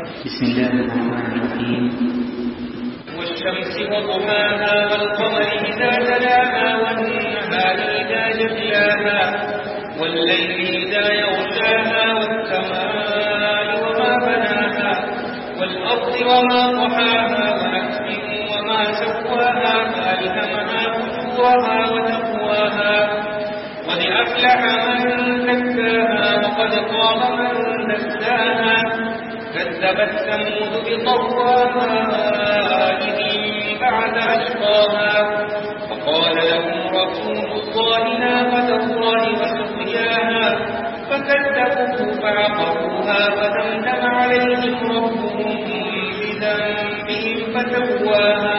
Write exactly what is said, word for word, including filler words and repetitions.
بسم الله الرحمن الرحيم. والشمس وضحاها والقمر إذا تلاها والنهار إذا جلاها والليل إذا يغشاها والسماء وما بناها والأرض وما طحاها ونفس وما سواها فألهمها فجورها وتقواها قد أفلح من زكاها وقد خاب من دساها كذبت ثمود بطغواها إذ انبعث أشقاها فقال لهم رسول الله ناقة الله وسقياها فكذبوه فعقروها فدمدم عليهم ربهم بذنبهم فسواها